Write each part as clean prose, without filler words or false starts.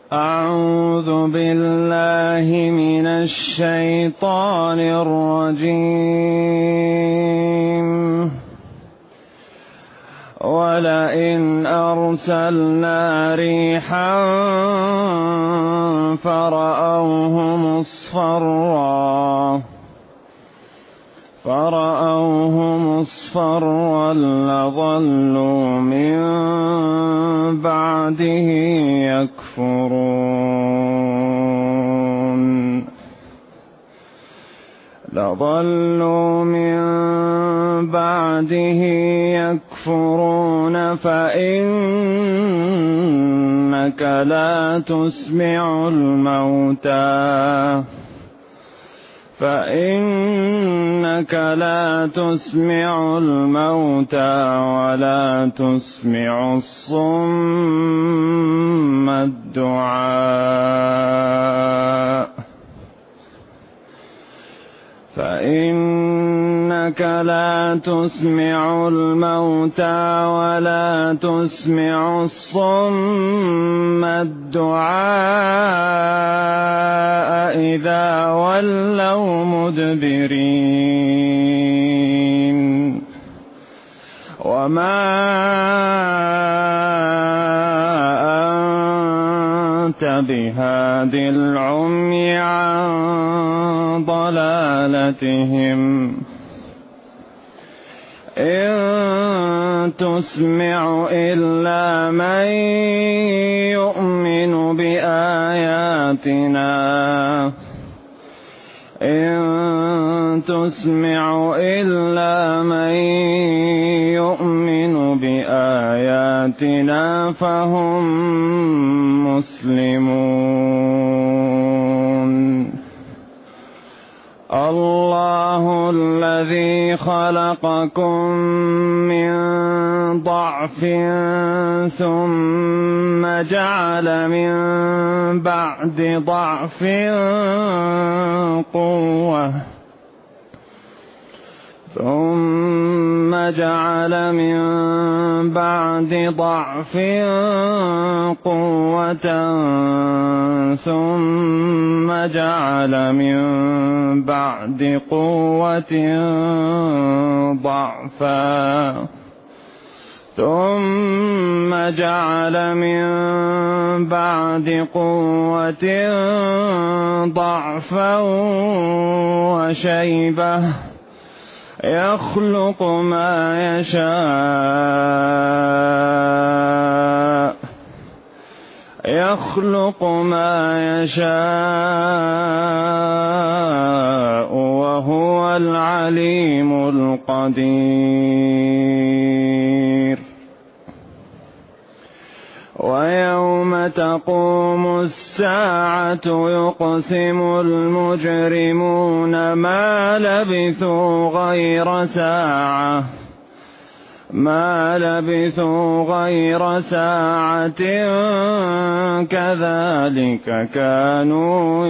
أعوذ بالله من الشيطان الرجيم. ولئن أرسلنا ريحا فرأوه مصفرا لظلوا من بعده يكفرون فإنك لا تسمع الموتى ولا تسمع الصم الدعاء إذا ولوا مدبرين. وما أنت بهاد العمي عن ضلالتهم إن تسمع إلا من يؤمن بآياتنا فهم مسلمون. الله الذي خلقكم من ضعف ثم جعل من بعد ضعف قوة ثم جعل من بعد قوة ضعفا ثم جعل من بعد قوة ضعفا وشيبة يخلق ما يشاء وهو العليم القدير. ويوم تقوم الساعة يقسم المجرمون ما لبثوا غير ساعة كذلك كانوا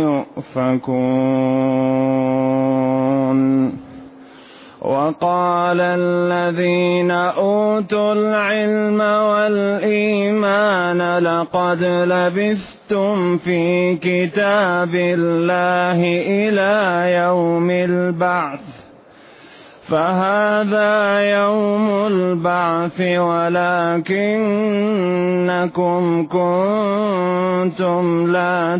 يؤفكون. وقال الذين أوتوا العلم والإيمان لقد لبثتم في كتاب الله إلى يوم البعث فهذا يوم البعث ولكنكم كنتم لا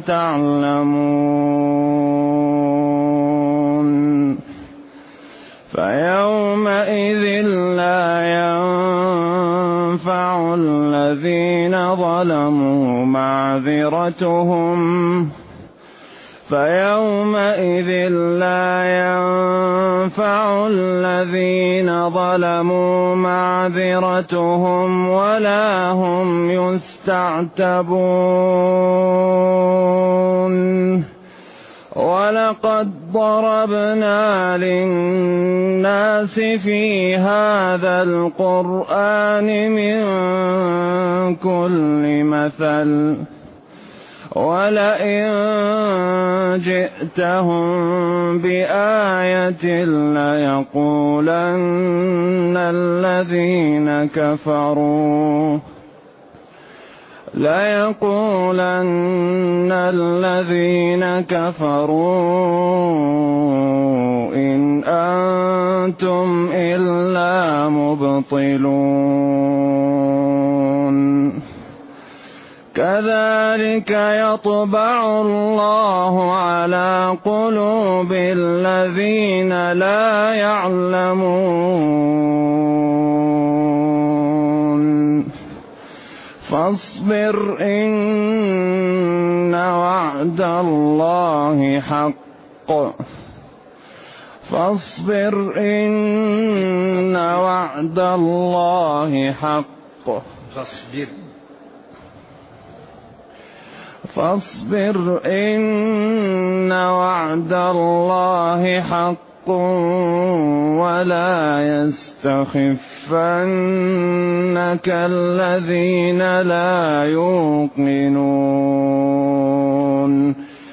تعلمون. فيومئذ لا ينفع الذين ظلموا معذرتهم ولا هم يستعتبون. ولقد ضربنا للناس في هذا القرآن من كل مثل ولئن جئتهم بآية ليقولن الذين كفروا إن أنتم إلا مبطلون كذلك يطبع الله على قلوب الذين لا يعلمون فاصبر إن وعد الله حق فاصبر إن وعد الله حق فاصبر إن وعد الله حق ولا يستخفنك الذين لا يوقنون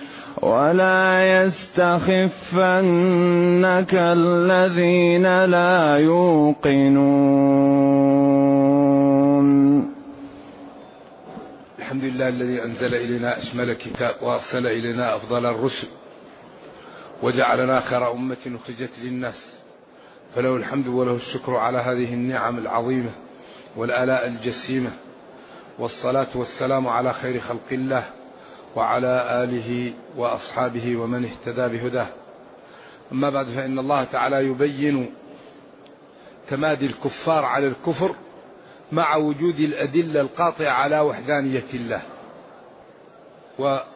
الحمد لله الذي أنزل إلينا أشمل كتاب وأرسل إلينا أفضل الرسل وجعلنا خير أمة أخرجت للناس، فله الحمد وله الشكر على هذه النعم العظيمة والآلاء الجسيمة، والصلاة والسلام على خير خلق الله وعلى آله وأصحابه ومن اهتدى بهداه. أما بعد، فإن الله تعالى يبين تمادي الكفار على الكفر مع وجود الأدلة القاطعة على وحدانية الله. وهذه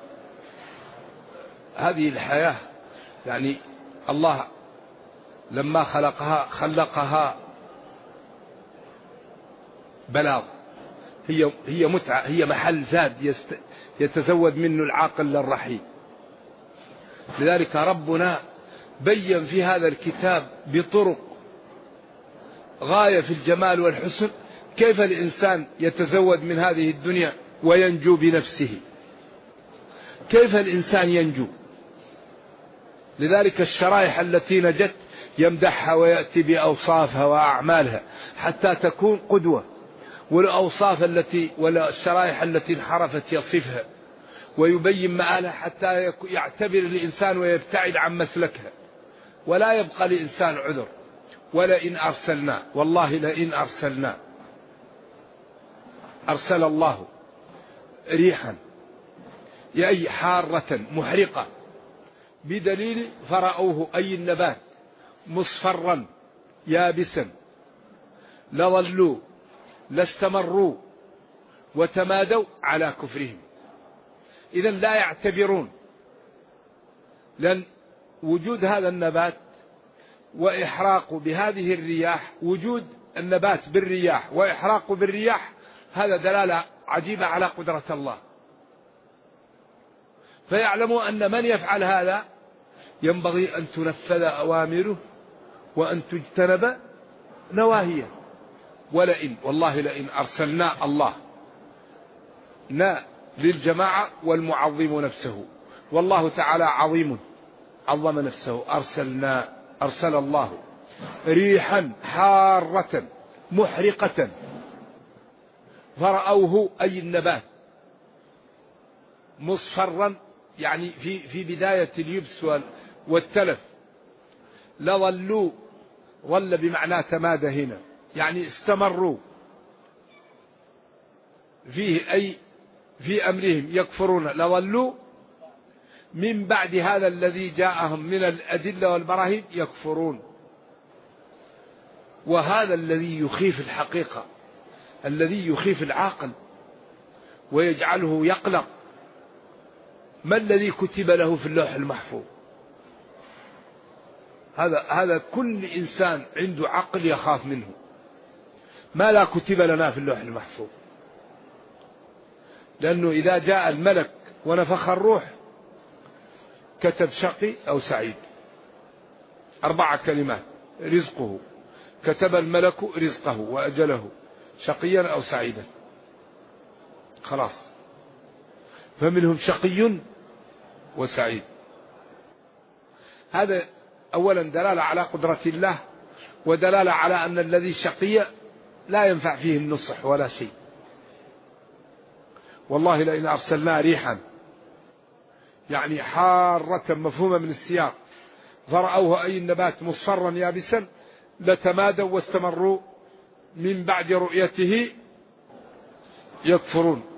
الحياة يعني الله لما خلقها بلاغ، هي متعة، هي محل زاد يتزود منه العاقل للرحيم. لذلك ربنا بين في هذا الكتاب بطرق غاية في الجمال والحسن كيف الإنسان يتزود من هذه الدنيا وينجو بنفسه، كيف الإنسان ينجو. لذلك الشرائح التي نجت يمدحها ويأتي بأوصافها وأعمالها حتى تكون قدوة، والشرائح التي انحرفت يصفها ويبين مآلها حتى يعتبر الإنسان ويبتعد عن مسلكها، ولا يبقى لإنسان عذر. ولئن أرسلنا، والله لئن أرسلنا، أرسل الله ريحا أي حارة محرقة بدليل فرأوه أي النبات مصفرا يابسا لظلوا لاستمروا وتمادوا على كفرهم. إذن لا يعتبرون، لأن وجود هذا النبات وإحراقه بهذه الرياح، وجود النبات بالرياح وإحراقه بالرياح، هذا دلالة عجيبة على قدرة الله. فيعلموا أن من يفعل هذا ينبغي أن تنفذ أوامره وأن تجتنب نواهيه. ولئن، والله لئن أرسلنا، الله نا للجماعة والمعظم نفسه، والله تعالى عظيم عظم نفسه. أرسل الله ريحا حارة محرقة فرأوه أي النبات مصفرا، يعني في بداية اليبس والتلف. لظلوا، ظل بمعنى تمادى هنا، يعني استمروا فيه، أي في أمرهم يكفرون. لظلوا من بعد هذا الذي جاءهم من الأدلة والبراهين يكفرون. وهذا الذي يخيف الحقيقة، الذي يخيف العاقل ويجعله يقلق. ما الذي كتب له في اللوح المحفوظ؟ هذا كل إنسان عنده عقل يخاف منه. ما لا كتب لنا في اللوح المحفوظ؟ لأنه إذا جاء الملك ونفخ الروح كتب شقي أو سعيد، 4 كلمات: رزقه، كتب الملك رزقه وأجله، شقيا أو سعيدا. خلاص، فمنهم شقي وسعيد. هذا أولا دلالة على قدرة الله، ودلالة على أن الذي شقي لا ينفع فيه النصح ولا شيء. والله لئن أرسلنا ريحا يعني حارة مفهومة من السياق فرأوه أي النبات مصفرا يابسا لتمادوا واستمروا من بعد رؤيته يكفرون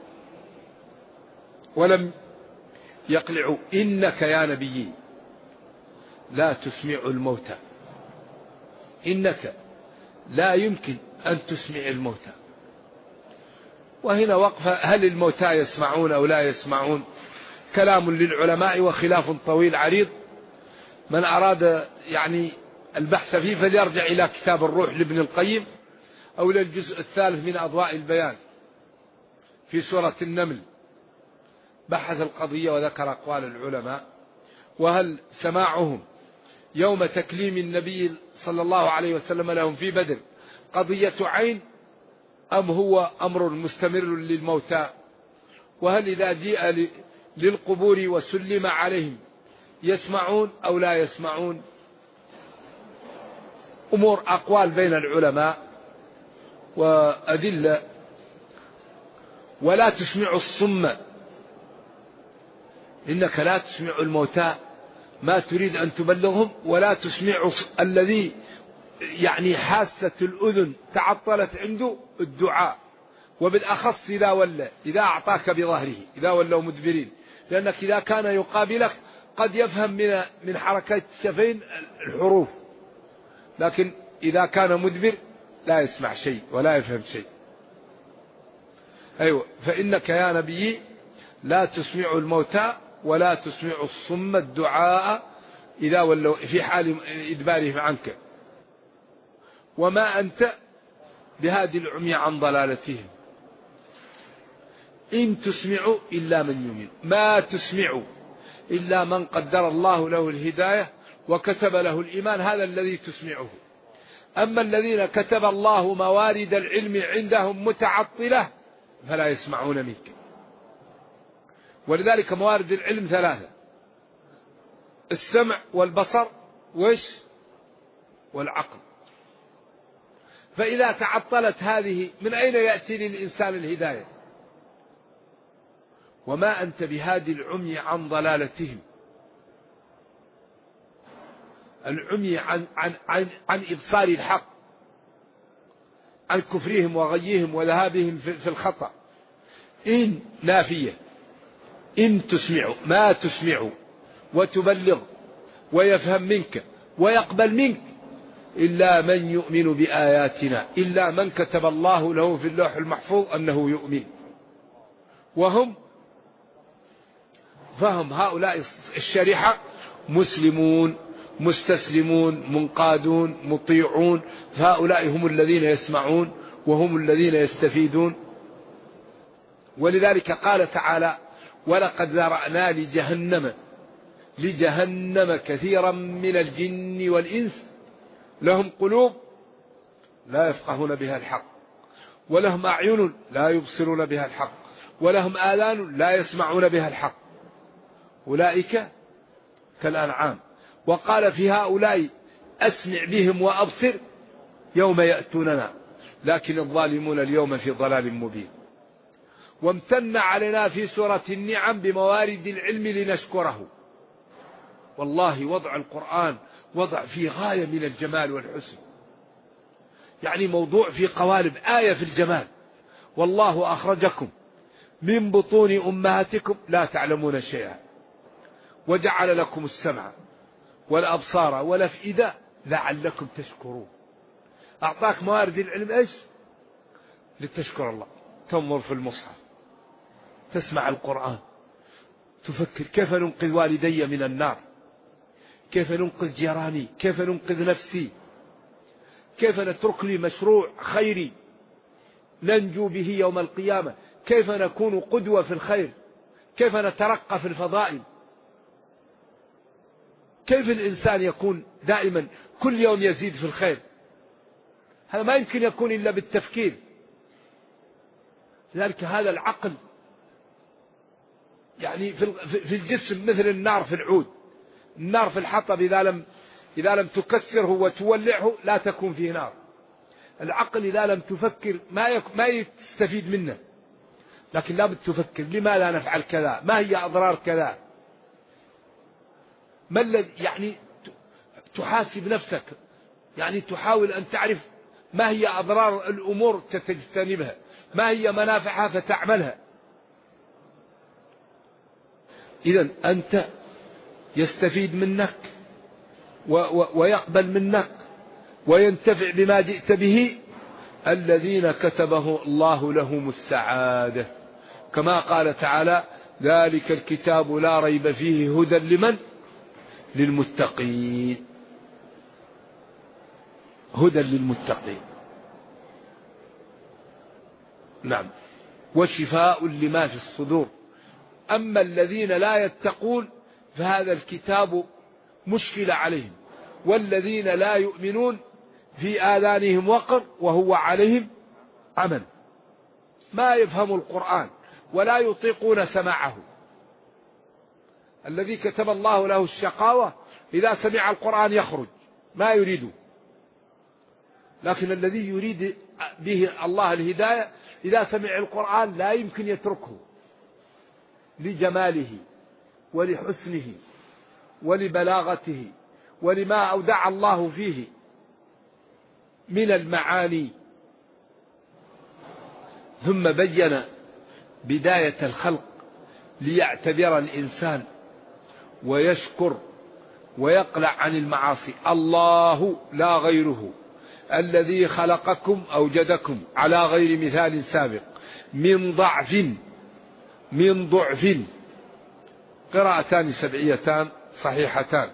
ولم يقلعوا. إنك يا نبي لا تسمع الموتى، إنك لا يمكن أن تسمع الموتى. وهنا وقفة، هل الموتى يسمعون أو لا يسمعون؟ كلام للعلماء وخلاف طويل عريض. من أراد يعني البحث فيه فليرجع إلى كتاب الروح لابن القيم أو إلى الجزء الثالث من أضواء البيان في سورة النمل، بحث القضية وذكر أقوال العلماء. وهل سماعهم يوم تكليم النبي صلى الله عليه وسلم لهم في بدر قضية عين أم هو أمر مستمر للموتى؟ وهل إذا جيء للقبور وسلم عليهم يسمعون أو لا يسمعون؟ أمور أقوال بين العلماء وأدلة. ولا تسمع الصم، إنك لا تسمع الموتى ما تريد أن تبلغهم، ولا تسمع الذي يعني حاسة الأذن تعطلت عنده الدعاء، وبالأخص إذا أعطاك بظهره، إذا ولوا مدبرين، لأنك إذا كان يقابلك قد يفهم من حركات الشفين الحروف، لكن إذا كان مدبر لا يسمع شيء ولا يفهم شيء. أيوة، فإنك يا نبي لا تسمع الموتى ولا تسمع الصم الدعاء إذا ولوا في حال إدبارهم عنك، وما أنت بهادي العمي عن ضلالتهم إن تسمع إلا من يؤمن. ما تسمع إلا من قدر الله له الهداية وكتب له الإيمان، هذا الذي تسمعه. أما الذين كتب الله موارد العلم عندهم متعطلة فلا يسمعون منك. ولذلك موارد العلم ثلاثة: السمع والبصر والعقل. فإذا تعطلت هذه من أين يأتي للإنسان الهداية؟ وما أنت بهادي العمي عن ضلالتهم، العمي عن إبصار الحق، عن كفرهم وغيهم وذهابهم في الخطأ. إن نافية، إن تسمع، ما تسمع وتبلغ ويفهم منك ويقبل منك إلا من يؤمن بآياتنا، إلا من كتب الله له في اللوح المحفوظ أنه يؤمن. فهم هؤلاء الشريحة مسلمون مستسلمون منقادون مطيعون، فهؤلاء هم الذين يسمعون وهم الذين يستفيدون. ولذلك قال تعالى: ولقد ذرأنا لجهنم كثيرا من الجن والإنس لهم قلوب لا يفقهون بها الحق، ولهم أعين لا يبصرون بها الحق، ولهم آذان لا يسمعون بها الحق، أولئك كالأنعام. وقال في هؤلاء: أسمع بهم وأبصر يوم يأتوننا، لكن الظالمون اليوم في ضلال مبين. وامتن علينا في سورة النعم بموارد العلم لنشكره. والله وضع القرآن وضع فيه غاية من الجمال والحسن، يعني موضوع في قوالب، آية في الجمال. والله أخرجكم من بطون أمهاتكم لا تعلمون شيئا وجعل لكم السمع والأبصار والأفئدة لعلكم تشكرون. أعطاك موارد العلم إيش؟ لتشكر الله. تنظر في المصحف، تسمع القرآن، تفكر كيف ننقذ والدي من النار، كيف ننقذ جيراني، كيف ننقذ نفسي، كيف نترك لي مشروع خيري ننجو به يوم القيامة، كيف نكون قدوة في الخير، كيف نترقى في الفضائل، كيف الإنسان يكون دائما كل يوم يزيد في الخير. هذا ما يمكن يكون إلا بالتفكير. لذلك هذا العقل يعني في الجسم مثل النار في العود، النار في الحطب إذا لم تكسره وتولعه لا تكون فيه نار. العقل إذا لم تفكر ما يستفيد منه. لكن لا بد تفكر لماذا نفعل كذا، ما هي أضرار كذا، ما الذي يعني تحاسب نفسك، يعني تحاول أن تعرف ما هي أضرار الأمور تتجنبها، ما هي منافعها فتعملها. إذن أنت يستفيد منك ويقبل منك وينتفع بما جئت به الذين كتبه الله لهم السعادة، كما قال تعالى: ذلك الكتاب لا ريب فيه هدى لمن؟ للمتقين. هدى للمتقين، نعم، وشفاء لما في الصدور. أما الذين لا يتقون فهذا الكتاب مشكلة عليهم، والذين لا يؤمنون في آذانهم وقر وهو عليهم عمى، ما يفهم القرآن ولا يطيقون سماعه. الذي كتب الله له الشقاوة إذا سمع القرآن يخرج، ما يريده. لكن الذي يريد به الله الهداية إذا سمع القرآن لا يمكن يتركه، لجماله ولحسنه ولبلاغته ولما أودع الله فيه من المعاني. ثم بين بداية الخلق ليعتبر الإنسان ويشكر ويقلع عن المعاصي. الله لا غيره الذي خلقكم أوجدكم على غير مثال سابق من ضعف قراءتان سبعيتان صحيحتان،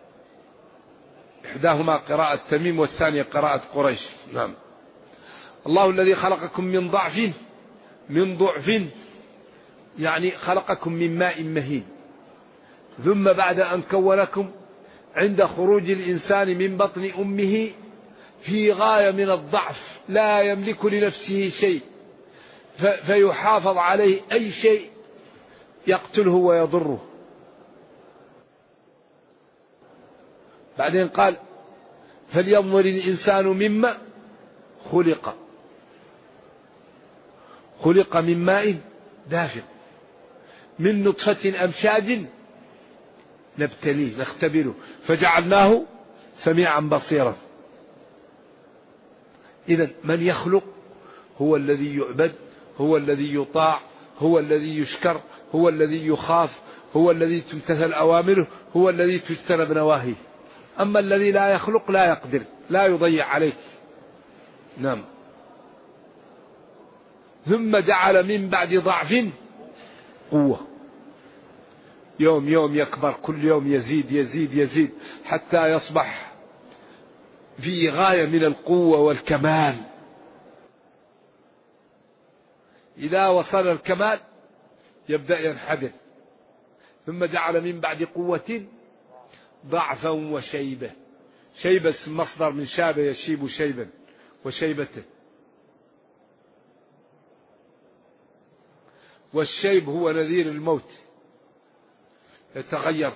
إحداهما قراءة تميم والثانية قراءة قريش. نعم. الله الذي خلقكم من ضعف يعني خلقكم من ماء مهين، ثم بعد أن كونكم عند خروج الإنسان من بطن أمه في غاية من الضعف، لا يملك لنفسه شيء، فيحافظ عليه أي شيء يقتله ويضره. بعدين قال: فلينظر الإنسان مما خلق من ماء دافق من نطفة أمشاج نبتليه نختبره فجعلناه سميعا بصيرا. إذن من يخلق هو الذي يعبد، هو الذي يطاع، هو الذي يشكر، هو الذي يخاف، هو الذي تمتثل أوامره، هو الذي تجتنب نواهيه. أما الذي لا يخلق لا يقدر، لا يضيع عليك. نعم. ثم جعل من بعد ضعف قوة، يوم يوم يكبر، كل يوم يزيد يزيد يزيد حتى يصبح في غاية من القوة والكمال. إذا وصل الكمال يبدأ ينحدر. ثم جعل من بعد قوة ضعفا وشيبة. شيبة مصدر من شاب يشيب شيبا وشيبته، والشيب هو نذير الموت يتغير.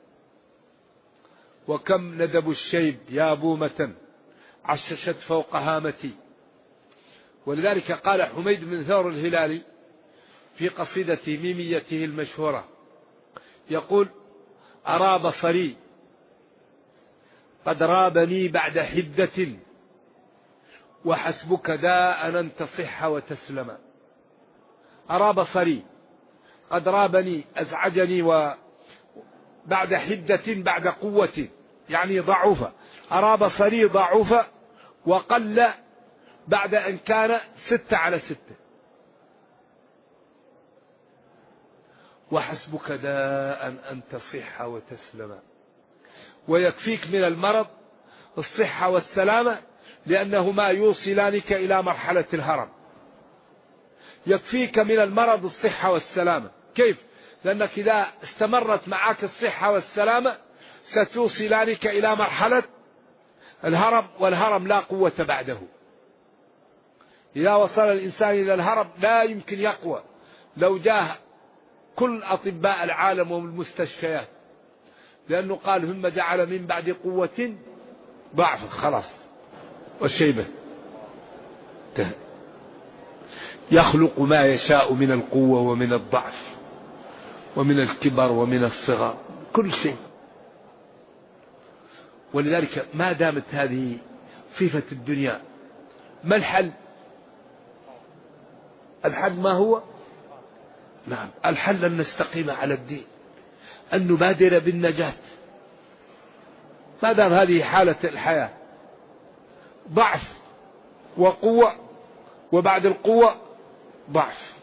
وكم ندب الشيب يا بومة عششت فوق هامتي. ولذلك قال حميد بن ثور الهلالي في قصيدة ميميته المشهورة، يقول: أرى بصري قد رابني بعد حدة، وحسبك داء أن تصح وتسلم. أرى بصري قد رابني أزعجني وبعد حدة بعد قوة، يعني ضعف. أرى بصري ضعف وقل بعد أن كان 6/6. وحسبك داء أن تصح وتسلم. ويكفيك من المرض الصحة والسلامة، لأنهما يوصلانك إلى مرحلة الهرم. يكفيك من المرض الصحة والسلامة. كيف؟ لأنك إذا استمرت معك الصحة والسلامة ستوصلانك إلى مرحلة الهرم، والهرم لا قوة بعده. إذا وصل الإنسان إلى الهرم لا يمكن يقوى، لو جاء كل أطباء العالم والمستشفيات، لأنه قال: ثم جعل من بعد قوة ضعف، خلاص، والشيبة. يخلق ما يشاء من القوة ومن الضعف ومن الكبر ومن الصغر، كل شيء. ولذلك ما دامت هذه صفة الدنيا، ما الحل؟ الحل ما هو؟ نعم، الحل أن نستقيم على الدين، أن نبادر بالنجاة. ما دام هذه حالة الحياة، ضعف وقوة، وبعد القوة ضعف.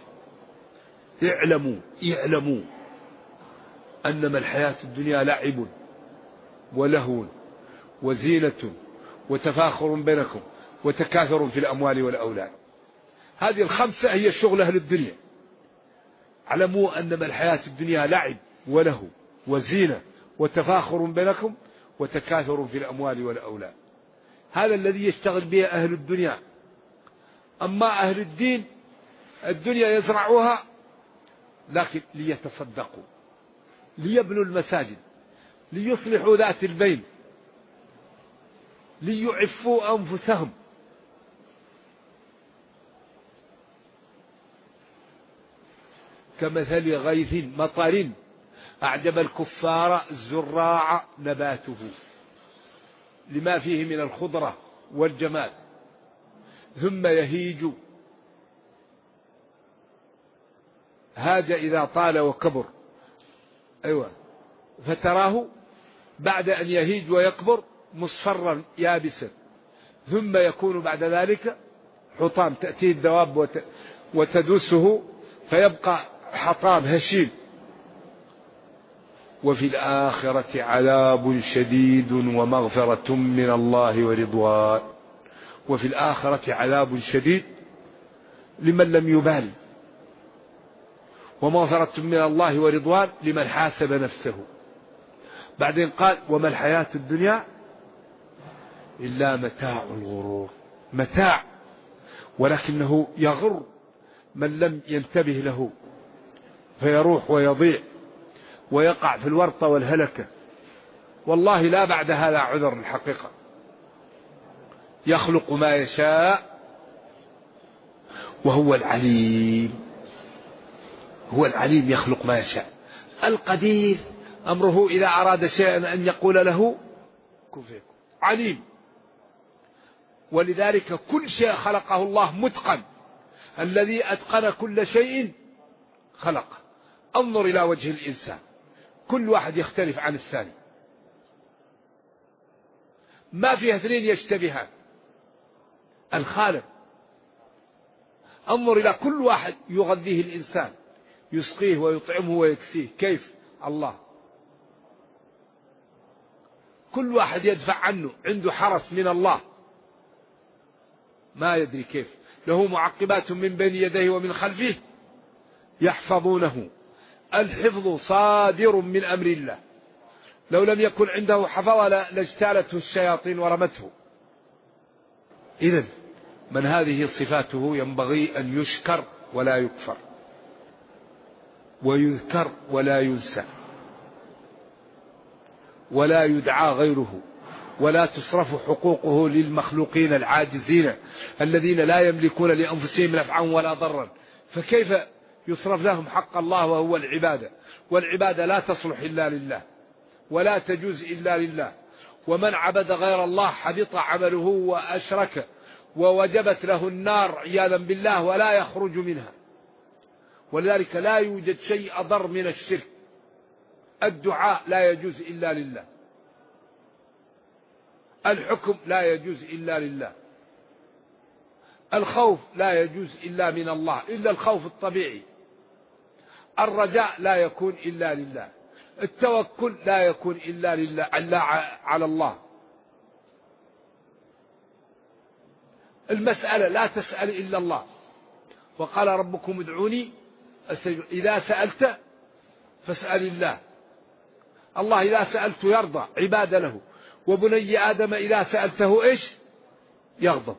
اعلموا أنما الحياة الدنيا لعب ولهو وزينة وتفاخر بينكم وتكاثر في الأموال والأولاد. هذه الخمسة هي الشغل أهل الدنيا. اعلموا أنما الحياة الدنيا لعب ولهو وزينة وتفاخر بينكم وتكاثر في الأموال والأولاد. هذا الذي يشتغل به أهل الدنيا. أما أهل الدين، الدنيا يزرعوها لكن ليتصدقوا، ليبنوا المساجد، ليصلحوا ذات البين، ليعفوا أنفسهم. كمثل غيث مطر أعجب الكفار الزراع نباته لما فيه من الخضرة والجمال، ثم يهيج هاج إذا طال وكبر. أيوة، فتراه بعد أن يهيج ويكبر مصفرا يابسا، ثم يكون بعد ذلك حطام، تأتيه الدواب وتدوسه فيبقى حطام هشيم. وفي الآخرة عذاب شديد ومغفرة من الله ورضوان. وفي الآخرة عذاب شديد لمن لم يبال، ومغفرة من الله ورضوان لمن حاسب نفسه. بعدين قال وما الحياة الدنيا إلا متاع الغرور. متاع، ولكنه يغر من لم ينتبه له، فيروح ويضيع ويقع في الورطة والهلكة. والله لا بعد هذا عذر الحقيقة. يخلق ما يشاء وهو العليم. هو العليم، يخلق ما يشاء. القدير أمره إذا أراد شيئا أن يقول له كن فيكون. عليم. ولذلك كل شيء خلقه الله متقن. الذي أتقن كل شيء خلقه. انظر إلى وجه الإنسان، كل واحد يختلف عن الثاني، ما فيها اثنين يشتبهان. الخالق انظر إلى كل واحد يغذيه الإنسان، يسقيه ويطعمه ويكسيه، كيف؟ الله. كل واحد يدفع عنه، عنده حرس من الله ما يدري كيف. له معقبات من بين يديه ومن خلفه يحفظونه. الحفظ صادر من أمر الله، لو لم يكن عنده حفظ لاجتالته الشياطين ورمته. إذن من هذه صفاته ينبغي أن يشكر ولا يكفر، ويذكر ولا ينسى، ولا يدعى غيره، ولا تصرف حقوقه للمخلوقين العاجزين الذين لا يملكون لأنفسهم نفعا ولا ضرا. فكيف يصرف لهم حق الله وهو العبادة؟ والعبادة لا تصلح إلا لله، ولا تجوز إلا لله. ومن عبد غير الله حبط عمله وأشرك، ووجبت له النار عياذا بالله، ولا يخرج منها. ولذلك لا يوجد شيء أضر من الشرك. الدعاء لا يجوز إلا لله، الحكم لا يجوز إلا لله، الخوف لا يجوز إلا من الله إلا الخوف الطبيعي، الرجاء لا يكون إلا لله، التوكل لا يكون إلا لله على الله. المسألة لا تسأل إلا الله. وقال ربكم ادعوني أستجب. إذا سألت فاسأل الله. الله إذا سألت يرضى، عبادة له. وبني آدم إذا سألته إيش؟ يغضب.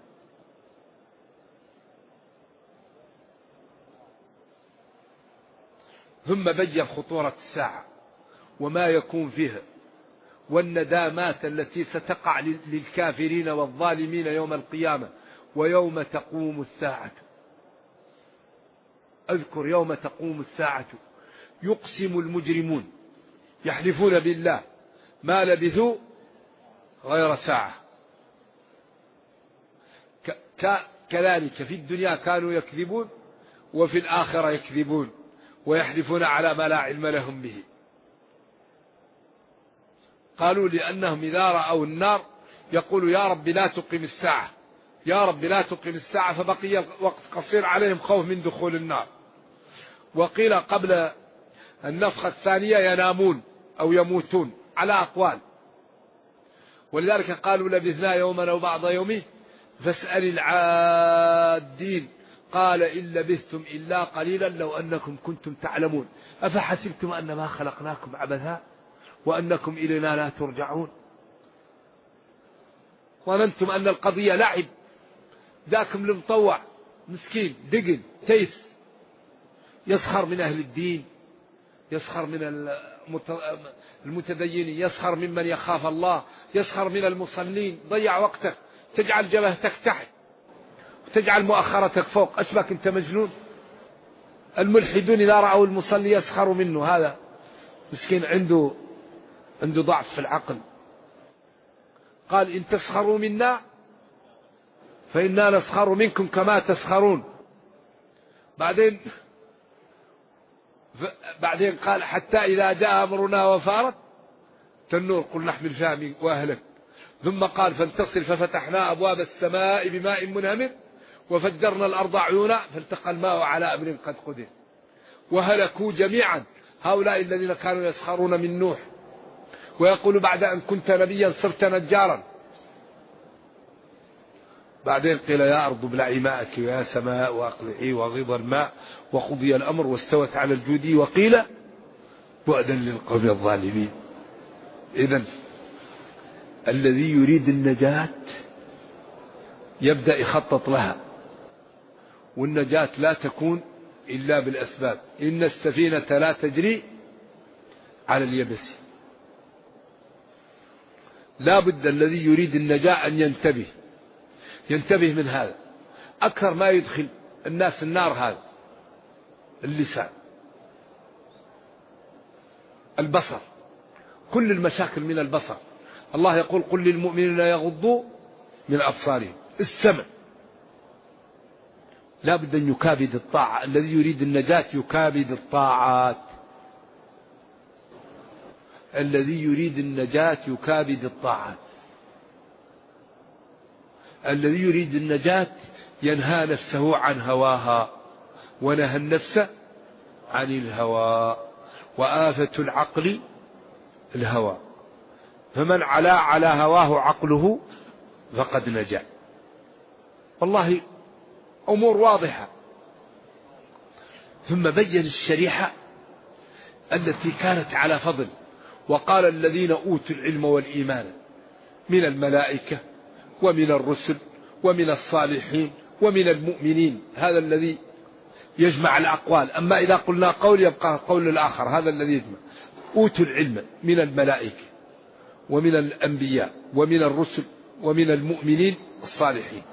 ثم بين خطورة الساعة وما يكون فيها، والندامات التي ستقع للكافرين والظالمين يوم القيامة ويوم تقوم الساعة. اذكر يوم تقوم الساعة يقسم المجرمون يحلفون بالله ما لبثوا غير ساعة. كذلك في الدنيا كانوا يكذبون وفي الآخرة يكذبون ويحلفون على ما لا علم لهم به. قالوا لأنهم إذا رأوا النار يقولوا يا رب لا تقم الساعة، يا رب لا تقم الساعة، فبقي وقت قصير عليهم خوف من دخول النار. وقيل قبل النفخة الثانية ينامون أو يموتون على أقوال، ولذلك قالوا لبثنا يوما أو بعض يومه فاسأل العادين قال إن لبثتم إلا قليلا لو أنكم كنتم تعلمون أفحسبتم أنما خلقناكم عبثا وأنكم إلينا لا ترجعون ظننتم أن القضية لعب، ذاكم المطوع مسكين دقن تيس يسخر من أهل الدين، يسخر من المتدينين، يسخر ممن يخاف الله، يسخر من المصلين. ضيع وقتك، تجعل جبهتك تحت وتجعل مؤخرتك فوق. أشبك أنت مجنون. الملحدون إذا رأوا المصلي يسخروا منه، هذا مسكين عنده ضعف في العقل. قال إن تسخروا منا فإنا نسخر منكم كما تسخرون. بعدين قال حتى إذا جاء أمرنا وفارت تنور قل نحمل فيها وأهلك. ثم قال فانتصر ففتحنا أبواب السماء بماء منهمر وفجرنا الأرض عيونا فالتقى الماء على أمر قد قدر وهلكوا جميعا هؤلاء الذين كانوا يسخرون من نوح ويقول بعد أن كنت نبيا صرت نجارا. بعدين قيل يا أرض ابلعي ماءك ويا سماء وأقلعي وغيض الماء وقضي الأمر واستوت على الجودي وقيل بعدا للقوم الظالمين. إذن الذي يريد النجاة يبدأ يخطط لها، والنجاة لا تكون إلا بالأسباب. إن السفينة لا تجري على اليبس. لا بد الذي يريد النجاة أن ينتبه من هذا. أكثر ما يدخل الناس النار هذا اللسان، البصر، كل المشاكل من البصر. الله يقول قل للمؤمنين يغضوا من أبصارهم. السمع لا بد أن يكابد الطاعة. الذي يريد النجاة يكابد الطاعات. الذي يريد النجاة يكابد الطاعات. الذي يريد النجاة ينهى نفسه عن هواها، ونهى النفس عن الهوى. وآفة العقل الهوى، فمن علا على هواه عقله فقد نجا. والله أمور واضحة. ثم بين الشريحة التي كانت على فضل، وقال الذين أوتوا العلم والإيمان من الملائكة ومن الرسل ومن الصالحين ومن المؤمنين. هذا الذي يجمع الأقوال. أما إذا قلنا قول يبقى قول الآخر، هذا الذي يجمع. أوتوا العلم من الملائكة ومن الأنبياء ومن الرسل ومن المؤمنين الصالحين.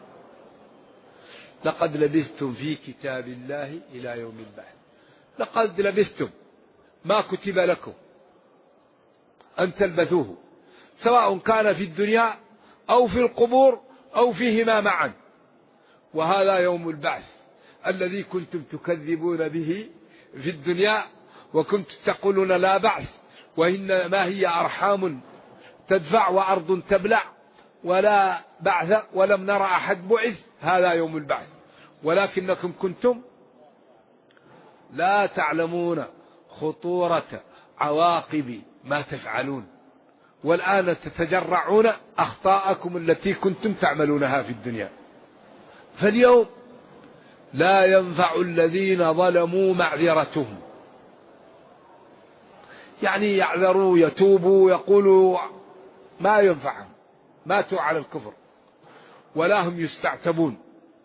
لقد لبثتم في كتاب الله إلى يوم البعث. لقد لبثتم، ما كتب لكم أن تلبثوه، سواء كان في الدنيا أو في القبور أو فيهما معا. وهذا يوم البعث الذي كنتم تكذبون به في الدنيا، وكنتم تقولون لا بعث، وإنما هي أرحام تدفع وأرض تبلع ولا بعث ولم نرى أحد بعث. هذا يوم البعث، ولكنكم كنتم لا تعلمون خطورة عواقب ما تفعلون، والآن تتجرعون أخطاءكم التي كنتم تعملونها في الدنيا. فاليوم لا ينفع الذين ظلموا معذرتهم، يعني يعذروا يتوبوا يقولوا ما ينفعهم، ماتوا على الكفر ولا هم يستعتبون.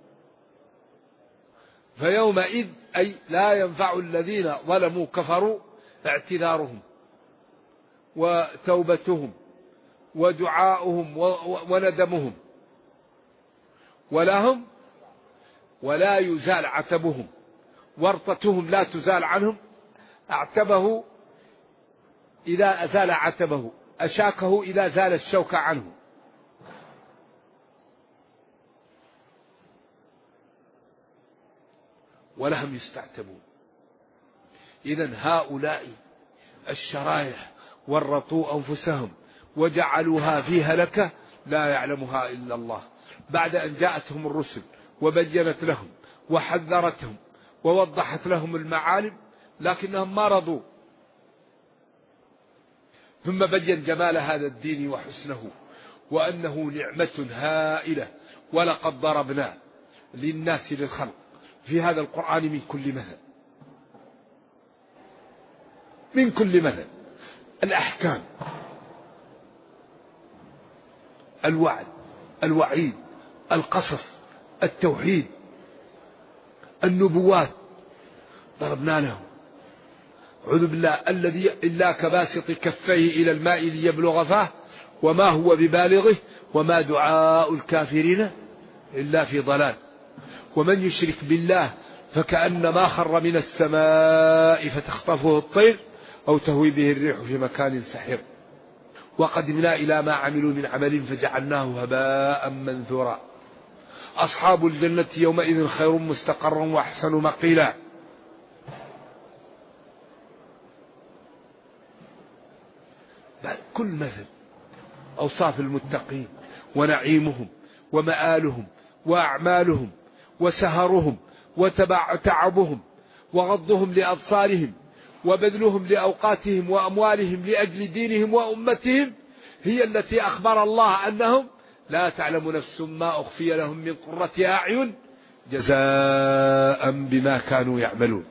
فيومئذ أي لا ينفع الذين ظلموا كفروا اعتذارهم وتوبتهم ودعاؤهم وندمهم، ولا يزال عتبهم ورطتهم لا تزال عنهم، أعتبه إذا أزال عتبه، أشاكه إذا زال الشوك عنه. ولهم يستعتبون. إذن هؤلاء الشرايح ورطوا أنفسهم وجعلوها في هلكة لا يعلمها إلا الله، بعد أن جاءتهم الرسل وبينت لهم وحذرتهم ووضحت لهم المعالم، لكنهم ما رضوا. ثم بين جمال هذا الدين وحسنه، وأنه نعمة هائلة. ولقد ضربنا للناس للخلق في هذا القرآن من كل مثل، من كل مثل، الأحكام، الوعد، الوعيد، القصص، التوحيد، النبوات، ضربنا لهم. أعوذ بالله، الذي إلا كباسط كفيه إلى الماء ليبلغ فاه وما هو ببالغه وما دعاء الكافرين إلا في ضلال. ومن يشرك بالله فكأنما خر من السماء فتخطفه الطير أو تهوي به الريح في مكان سحيق. وقدمنا إلى ما عملوا من عمل فجعلناه هباء منثورا. أصحاب الجنة يومئذ خير مستقرا وأحسن مقيلا. كل مثل أوصاف المتقين ونعيمهم ومآلهم وأعمالهم وسهرهم وتعبهم وغضهم لأبصارهم وبذلهم لأوقاتهم وأموالهم لأجل دينهم وأمتهم، هي التي أخبر الله أنهم لا تعلم نفس ما أخفي لهم من قرة أعين جزاء بما كانوا يعملون.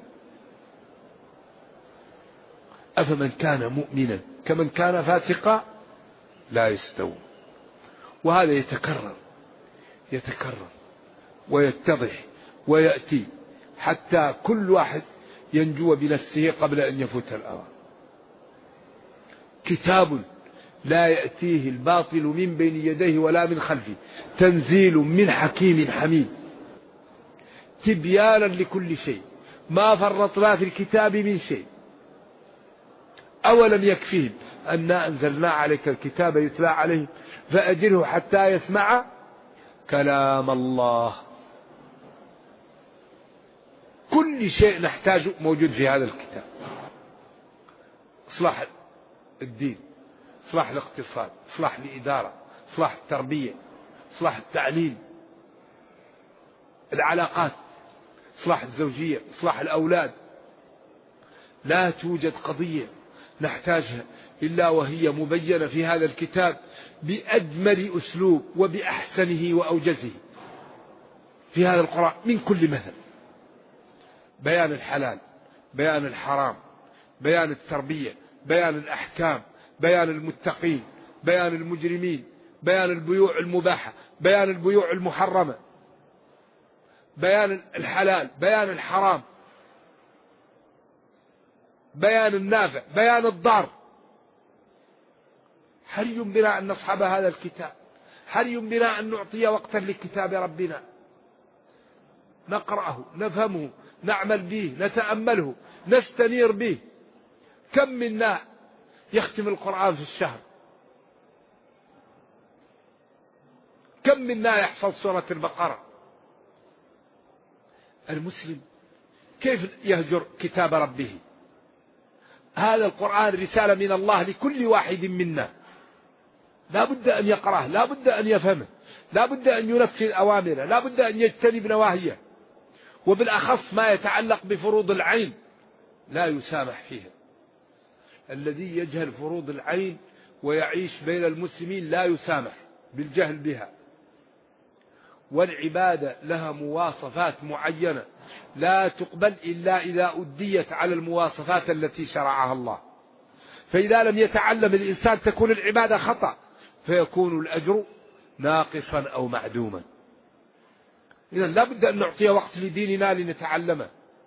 أفمن كان مؤمنا كمن كان فاسقا لا يستوون. وهذا يتكرر ويتضح ويأتي حتى كل واحد ينجو بنفسه قبل أن يفوت الأوان. كتاب لا يأتيه الباطل من بين يديه ولا من خلفه تنزيل من حكيم حميد تبيانا لكل شيء ما فرطنا في الكتاب من شيء. أولم يكفيهم أنا أنزلنا عليك الكتاب يتلى عليه فأجره حتى يسمع كلام الله. كل شيء نحتاجه موجود في هذا الكتاب. إصلاح الدين، إصلاح الاقتصاد، إصلاح الإدارة، إصلاح التربية، إصلاح التعليم، العلاقات، إصلاح الزوجية، إصلاح الأولاد. لا توجد قضية نحتاجها إلا وهي مبينة في هذا الكتاب بأجمل أسلوب وبأحسنه وأوجزه في هذا القرآن من كل مثل. بيان الحلال، بيان الحرام، بيان التربية، بيان الأحكام، بيان المتقين، بيان المجرمين، بيان البيوع المباحة، بيان البيوع المحرمة، بيان الحلال، بيان الحرام، بيان النافع، بيان الضار. حري بنا أن نصحب هذا الكتاب، حري بنا أن نعطي وقتا لكتاب ربنا، نقرأه، نفهمه، نعمل به، نتأمله، نستنير به. كم منا يختم القرآن في الشهر؟ كم منا يحفظ سورة البقرة؟ المسلم كيف يهجر كتاب ربه؟ هذا القرآن رسالة من الله لكل واحد منا، لا بد أن يقرأه، لا بد أن يفهمه، لا بد أن ينفذ أوامره، لا بد أن يجتنب نواهيه. وبالأخص ما يتعلق بفروض العين لا يسامح فيها. الذي يجهل فروض العين ويعيش بين المسلمين لا يسامح بالجهل بها. والعبادة لها مواصفات معينة لا تقبل إلا إذا أديت على المواصفات التي شرعها الله. فإذا لم يتعلم الإنسان تكون العبادة خطأ، فيكون الأجر ناقصا أو معدوما. إذن لا بد أن نعطي وقت لديننا لنتعلمه.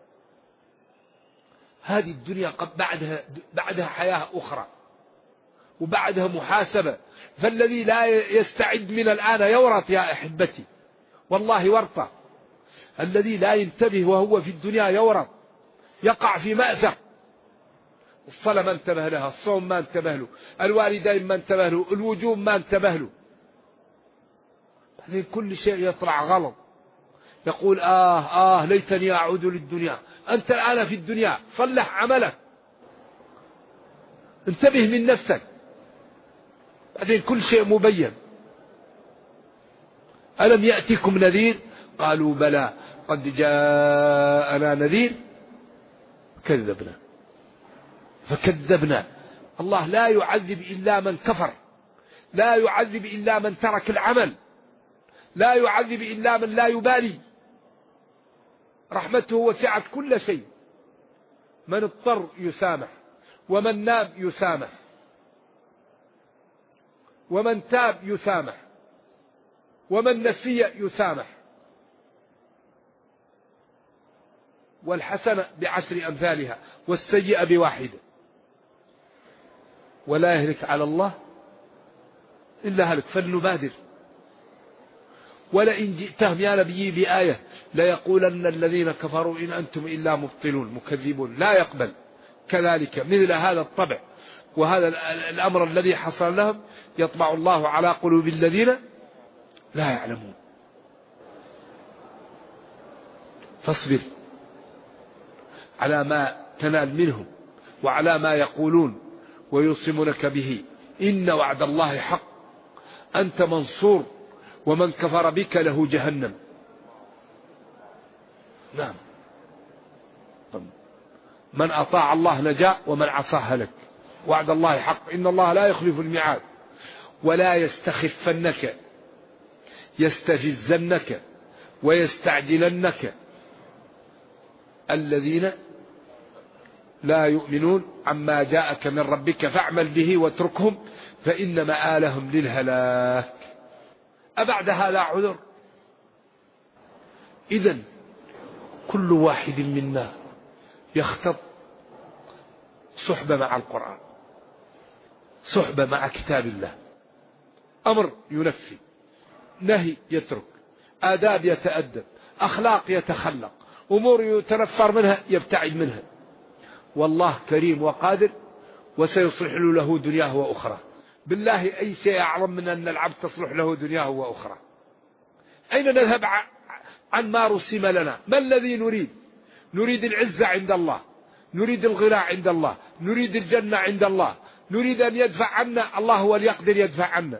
هذه الدنيا بعدها حياة أخرى وبعدها محاسبة. فالذي لا يستعد من الآن يورط يا أحبتي، والله ورطة. الذي لا ينتبه وهو في الدنيا يورط، يقع في مأثم. الصلاة ما انتبه لها، الصوم ما انتبه له، الوالدين ما انتبه له، الوجوب ما انتبه له. بعدين كل شيء يطلع غلط، يقول ليتني أعود للدنيا. أنت الآن في الدنيا، صلح عملك، انتبه من نفسك، بعدين كل شيء مبين. ألم يأتكم نذير؟ قالوا بلى قد جاءنا نذير فكذبنا. الله لا يعذب إلا من كفر، لا يعذب إلا من ترك العمل، لا يعذب إلا من لا يبالي. رحمته وسعت كل شيء. من اضطر يسامح، ومن نام يسامح، ومن تاب يسامح، ومن نسي يسامح. والحسنة بعشر أمثالها والسيئة بواحدة. ولا يهلك على الله إلا هلك، فلنبادر. ولئن جئتهم يا نبي بآية ليقولن الذين كفروا إن أنتم إلا مبطلون مكذبون. لا يقبل. كذلك مثل هذا الطبع وهذا الأمر الذي حصل لهم يطبع الله على قلوب الذين لا يعلمون. فاصبر على ما تنال منهم وعلى ما يقولون ويوصمونك به، إن وعد الله حق، أنت منصور، ومن كفر بك له جهنم. نعم، من أطاع الله نجا ومن عصاه هلك. وعد الله حق، إن الله لا يخلف الميعاد. ولا يستخفنك، يستفزنك ويستعجلنك الذين لا يؤمنون عما جاءك من ربك فاعمل به واتركهم فإن مآلهم للهلاك. أبعد هذا عذر؟ إذن كل واحد منا يخطط صحبة مع القرآن، صحبة مع كتاب الله. أمر ينفي، نهي يترك، آداب يتأدب، أخلاق يتخلق، أمور يتنفر منها يبتعد منها. والله كريم وقادر وسيصلح له دنياه وأخرى. بالله أي شيء أعظم من أن العبد تصلح له دنياه وأخرى؟ أين نذهب عن ما رسم لنا؟ ما الذي نريد؟ نريد العزة عند الله، نريد الغنى عند الله، نريد الجنة عند الله، نريد أن يدفع عنا، الله هو اللي يقدر يدفع عنا.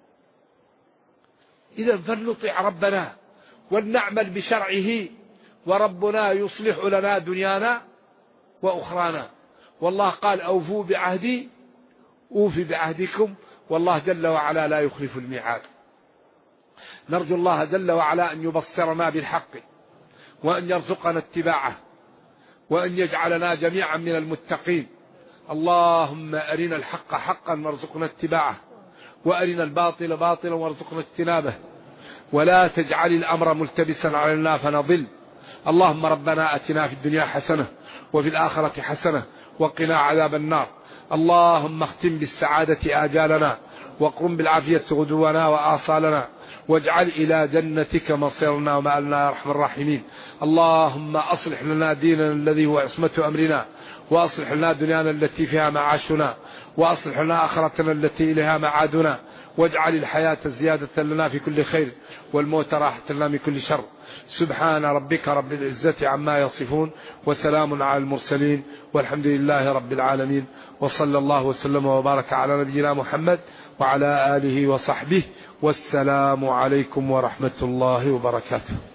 إذا فلنطيع ربنا ولنعمل بشرعه، وربنا يصلح لنا دنيانا وأخرانا. والله قال أوفوا بعهدي أوفي بعهدكم، والله جل وعلا لا يخلف الميعاد. نرجو الله جل وعلا أن يبصرنا بالحق وأن يرزقنا اتباعه وأن يجعلنا جميعا من المتقين. اللهم أرنا الحق حقا وارزقنا اتباعه، وأرنا الباطل باطلا وارزقنا اجتنابه، ولا تجعل الأمر ملتبسا علينا فنضل. اللهم ربنا أتنا في الدنيا حسنة وفي الآخرة حسنة وقنا عذاب النار. اللهم اختم بالسعادة آجالنا، وقم بالعافية غدونا وآصالنا، واجعل إلى جنتك مصيرنا ومآلنا يا أرحم الراحمين. اللهم أصلح لنا ديننا الذي هو عصمة أمرنا، وأصلح لنا دنيانا التي فيها معاشنا، وأصلح لنا آخرتنا التي إليها معادنا، واجعل الحياة زيادة لنا في كل خير والموت راحة لنا من كل شر. سبحان ربك رب العزة عما يصفون، وسلام على المرسلين، والحمد لله رب العالمين، وصلى الله وسلم وبارك على نبينا محمد وعلى آله وصحبه، والسلام عليكم ورحمة الله وبركاته.